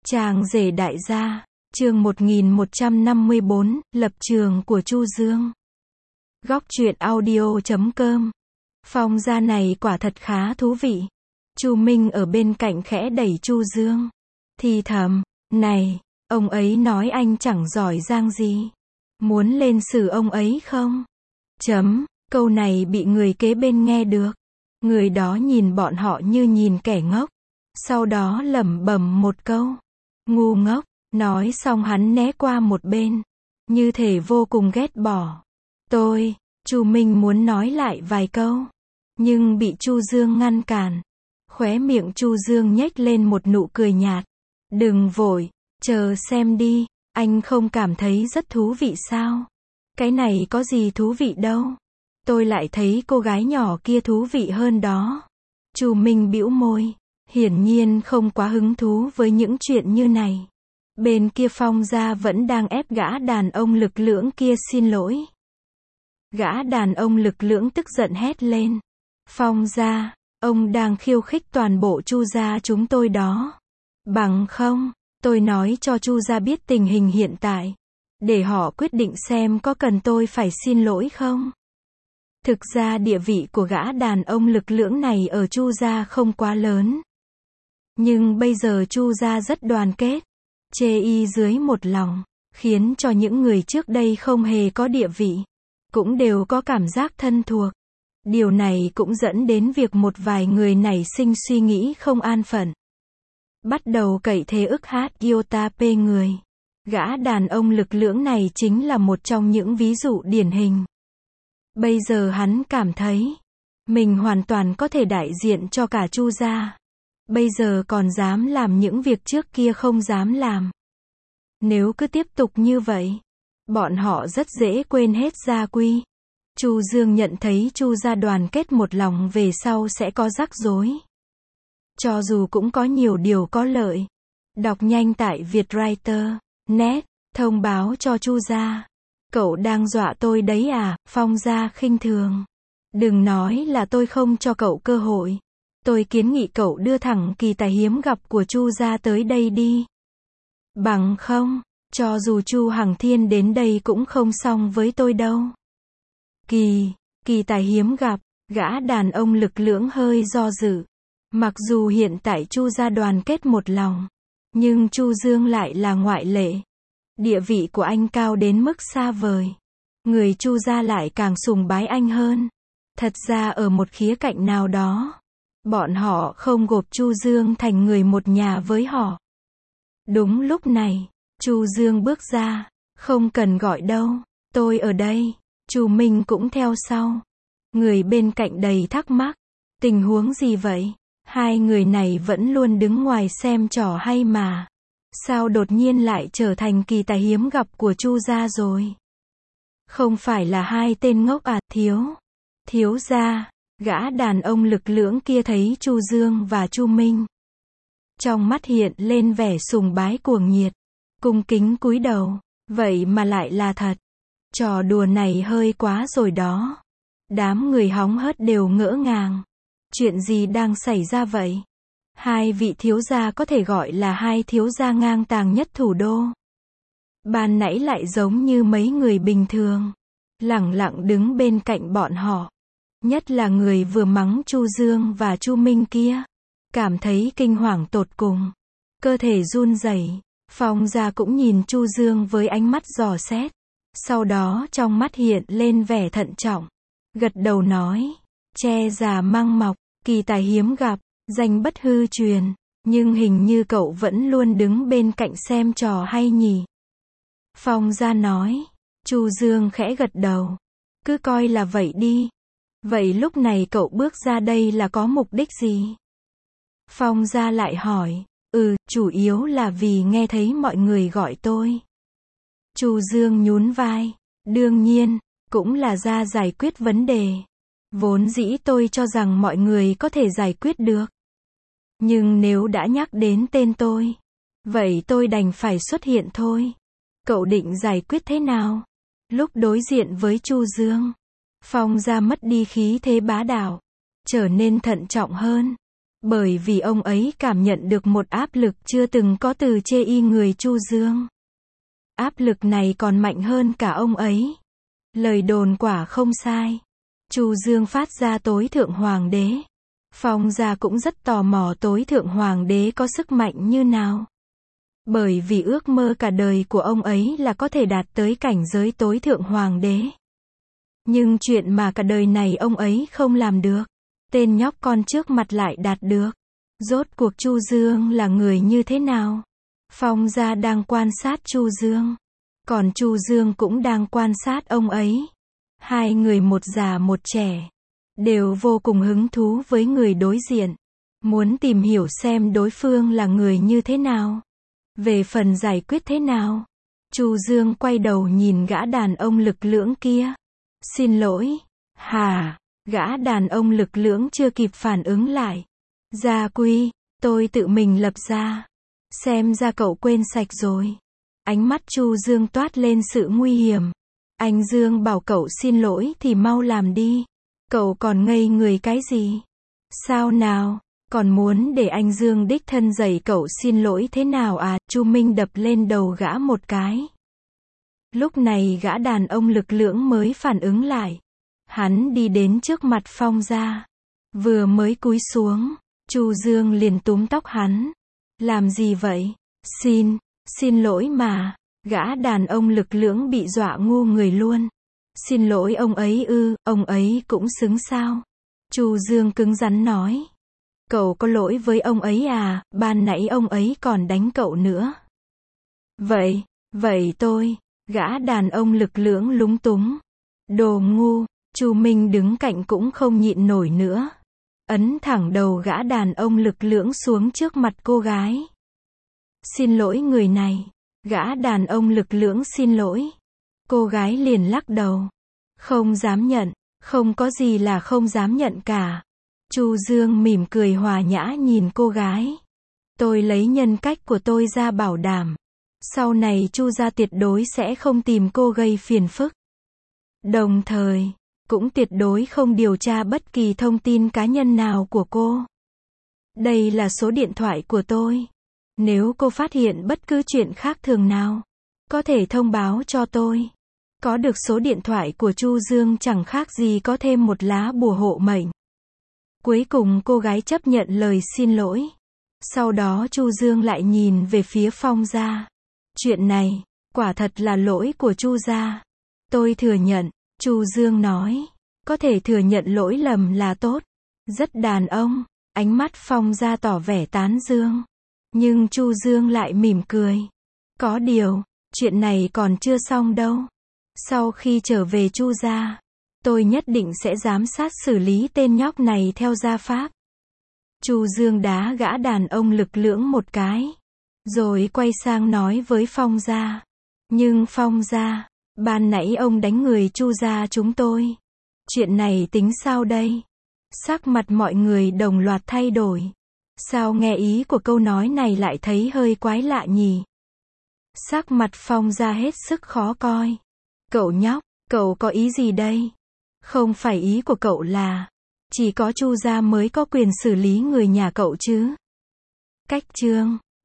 Chàng rể đại gia, chương 1154, lập trường của Chu Dương. Góc truyện audio.com. Phong gia này quả thật khá thú vị. Chu Minh ở bên cạnh khẽ đẩy Chu Dương. Thì thầm, này, ông ấy nói anh chẳng giỏi giang gì. Muốn lên xử ông ấy không? Câu này bị người kế bên nghe được. Người đó nhìn bọn họ như nhìn kẻ ngốc. Sau đó lẩm bẩm một câu. Ngu ngốc, nói xong hắn né qua một bên. Như thể vô cùng ghét bỏ. Chu Minh muốn nói lại vài câu. Nhưng bị Chu Dương ngăn cản. Khóe miệng Chu Dương nhếch lên một nụ cười nhạt. Đừng vội, chờ xem đi, anh không cảm thấy rất thú vị sao? Cái này có gì thú vị đâu. Tôi lại thấy cô gái nhỏ kia thú vị hơn đó. Chu Minh bĩu môi. Hiển nhiên không quá hứng thú với những chuyện như này. Bên kia Phong gia vẫn đang ép gã đàn ông lực lưỡng kia xin lỗi. Gã đàn ông lực lưỡng tức giận hét lên. Phong gia, ông đang khiêu khích toàn bộ Chu gia chúng tôi đó. Bằng không, tôi nói cho Chu gia biết tình hình hiện tại. Để họ quyết định xem có cần tôi phải xin lỗi không. Thực ra địa vị của gã đàn ông lực lưỡng này ở Chu gia không quá lớn. Nhưng bây giờ Chu gia rất đoàn kết, chê y dưới một lòng, khiến cho những người trước đây không hề có địa vị, cũng đều có cảm giác thân thuộc. Điều này cũng dẫn đến việc một vài người nảy sinh suy nghĩ không an phận. Bắt đầu cậy thế ức hát iota p người. Gã đàn ông lực lưỡng này chính là một trong những ví dụ điển hình. Bây giờ hắn cảm thấy, mình hoàn toàn có thể đại diện cho cả Chu gia. Bây giờ còn dám làm những việc trước kia không dám làm. Nếu cứ tiếp tục như vậy, bọn họ rất dễ quên hết gia quy. Chu Dương nhận thấy Chu gia đoàn kết một lòng về sau sẽ có rắc rối. Cho dù cũng có nhiều điều có lợi. Đọc nhanh tại Vietwriter.net, thông báo cho Chu gia. Cậu đang dọa tôi đấy à? Phong gia khinh thường. Đừng nói là tôi không cho cậu cơ hội. Tôi kiến nghị cậu đưa thẳng kỳ tài hiếm gặp của Chu gia tới đây đi. Bằng không, cho dù Chu Hằng Thiên đến đây cũng không xong với tôi đâu. Kỳ tài hiếm gặp, gã đàn ông lực lưỡng hơi do dự. Mặc dù hiện tại Chu gia đoàn kết một lòng, nhưng Chu Dương lại là ngoại lệ. Địa vị của anh cao đến mức xa vời. Người Chu gia lại càng sùng bái anh hơn. Thật ra ở một khía cạnh nào đó, bọn họ không gộp Chu Dương thành người một nhà với họ. Đúng lúc này, Chu Dương bước ra. Không cần gọi đâu, tôi ở đây. Chu Minh cũng theo sau. Người bên cạnh đầy thắc mắc. Tình huống gì vậy? Hai người này vẫn luôn đứng ngoài xem trò hay mà. Sao đột nhiên lại trở thành kỳ tài hiếm gặp của Chu gia rồi? Không phải là hai tên ngốc à? Thiếu gia. Gã đàn ông lực lưỡng kia thấy Chu Dương và Chu Minh. Trong mắt hiện lên vẻ sùng bái cuồng nhiệt. Cung kính cúi đầu. Vậy mà lại là thật. Trò đùa này hơi quá rồi đó. Đám người hóng hớt đều ngỡ ngàng. Chuyện gì đang xảy ra vậy? Hai vị thiếu gia có thể gọi là hai thiếu gia ngang tàng nhất thủ đô. Ban nãy lại giống như mấy người bình thường. Lẳng lặng đứng bên cạnh bọn họ. Nhất là người vừa mắng Chu Dương và Chu Minh kia. Cảm thấy kinh hoàng tột cùng. Cơ thể run rẩy. Phong gia cũng nhìn Chu Dương với ánh mắt dò xét. Sau đó trong mắt hiện lên vẻ thận trọng. Gật đầu nói. Che già mang mọc, kỳ tài hiếm gặp, danh bất hư truyền. Nhưng hình như cậu vẫn luôn đứng bên cạnh xem trò hay nhỉ? Phong gia nói. Chu Dương khẽ gật đầu. Cứ coi là vậy đi. Vậy lúc này cậu bước ra đây là có mục đích gì? Phong gia lại hỏi. Chủ yếu là vì nghe thấy mọi người gọi tôi. Chu Dương nhún vai. Đương nhiên, cũng là ra giải quyết vấn đề. Vốn dĩ tôi cho rằng mọi người có thể giải quyết được. Nhưng nếu đã nhắc đến tên tôi, vậy tôi đành phải xuất hiện thôi. Cậu định giải quyết thế nào? Lúc đối diện với Chu Dương, Phong gia mất đi khí thế bá đạo, trở nên thận trọng hơn. Bởi vì ông ấy cảm nhận được một áp lực chưa từng có từ chê y người Chu Dương. Áp lực này còn mạnh hơn cả ông ấy. Lời đồn quả không sai. Chu Dương phát ra tối thượng hoàng đế. Phong gia cũng rất tò mò tối thượng hoàng đế có sức mạnh như nào. Bởi vì ước mơ cả đời của ông ấy là có thể đạt tới cảnh giới tối thượng hoàng đế. Nhưng chuyện mà cả đời này ông ấy không làm được, tên nhóc con trước mặt lại đạt được. Rốt cuộc Chu Dương là người như thế nào? Phong gia đang quan sát Chu Dương. Còn Chu Dương cũng đang quan sát ông ấy. Hai người một già một trẻ. Đều vô cùng hứng thú với người đối diện. Muốn tìm hiểu xem đối phương là người như thế nào. Về phần giải quyết thế nào. Chu Dương quay đầu nhìn gã đàn ông lực lưỡng kia. Xin lỗi. Hả? Gã đàn ông lực lưỡng chưa kịp phản ứng lại. Gia quy, tôi tự mình lập ra. Xem ra cậu quên sạch rồi. Ánh mắt Chu Dương toát lên sự nguy hiểm. Anh Dương bảo cậu xin lỗi thì mau làm đi. Cậu còn ngây người cái gì? Sao nào? Còn muốn để anh Dương đích thân dạy cậu xin lỗi thế nào à? Chu Minh đập lên đầu gã một cái. Lúc này gã đàn ông lực lưỡng mới phản ứng lại. Hắn đi đến trước mặt Phong gia. Vừa mới cúi xuống, Chu Dương liền túm tóc hắn. Làm gì vậy? Xin lỗi mà. Gã đàn ông lực lưỡng bị dọa ngu người luôn. Xin lỗi ông ấy ư, ông ấy cũng xứng sao? Chu Dương cứng rắn nói. Cậu có lỗi với ông ấy à, ban nãy ông ấy còn đánh cậu nữa. Vậy tôi, gã đàn ông lực lưỡng lúng túng. Đồ ngu, Chu Minh đứng cạnh cũng không nhịn nổi nữa. Ấn thẳng đầu gã đàn ông lực lưỡng xuống trước mặt cô gái. Xin lỗi người này. Gã đàn ông lực lưỡng xin lỗi. Cô gái liền lắc đầu. Không dám nhận, không có gì là không dám nhận cả. Chu Dương mỉm cười hòa nhã nhìn cô gái. Tôi lấy nhân cách của tôi ra bảo đảm. Sau này Chu gia tuyệt đối sẽ không tìm cô gây phiền phức. Đồng thời, cũng tuyệt đối không điều tra bất kỳ thông tin cá nhân nào của cô. Đây là số điện thoại của tôi. Nếu cô phát hiện bất cứ chuyện khác thường nào, có thể thông báo cho tôi. Có được số điện thoại của Chu Dương chẳng khác gì có thêm một lá bùa hộ mệnh. Cuối cùng cô gái chấp nhận lời xin lỗi. Sau đó Chu Dương lại nhìn về phía Phong gia. Chuyện này, quả thật là lỗi của Chu gia. Tôi thừa nhận, Chu Dương nói. Có thể thừa nhận lỗi lầm là tốt. Rất đàn ông. Ánh mắt Phong gia tỏ vẻ tán dương. Nhưng Chu Dương lại mỉm cười. Có điều, chuyện này còn chưa xong đâu. Sau khi trở về Chu gia, tôi nhất định sẽ giám sát xử lý tên nhóc này theo gia pháp. Chu Dương đá gã đàn ông lực lưỡng một cái. Rồi quay sang nói với Phong gia. Nhưng Phong gia, ban nãy ông đánh người Chu gia chúng tôi. Chuyện này tính sao đây? Sắc mặt mọi người đồng loạt thay đổi. Sao nghe ý của câu nói này lại thấy hơi quái lạ nhỉ? Sắc mặt Phong gia hết sức khó coi. Cậu nhóc, cậu có ý gì đây? Không phải ý của cậu là chỉ có Chu gia mới có quyền xử lý người nhà cậu chứ? Cách chương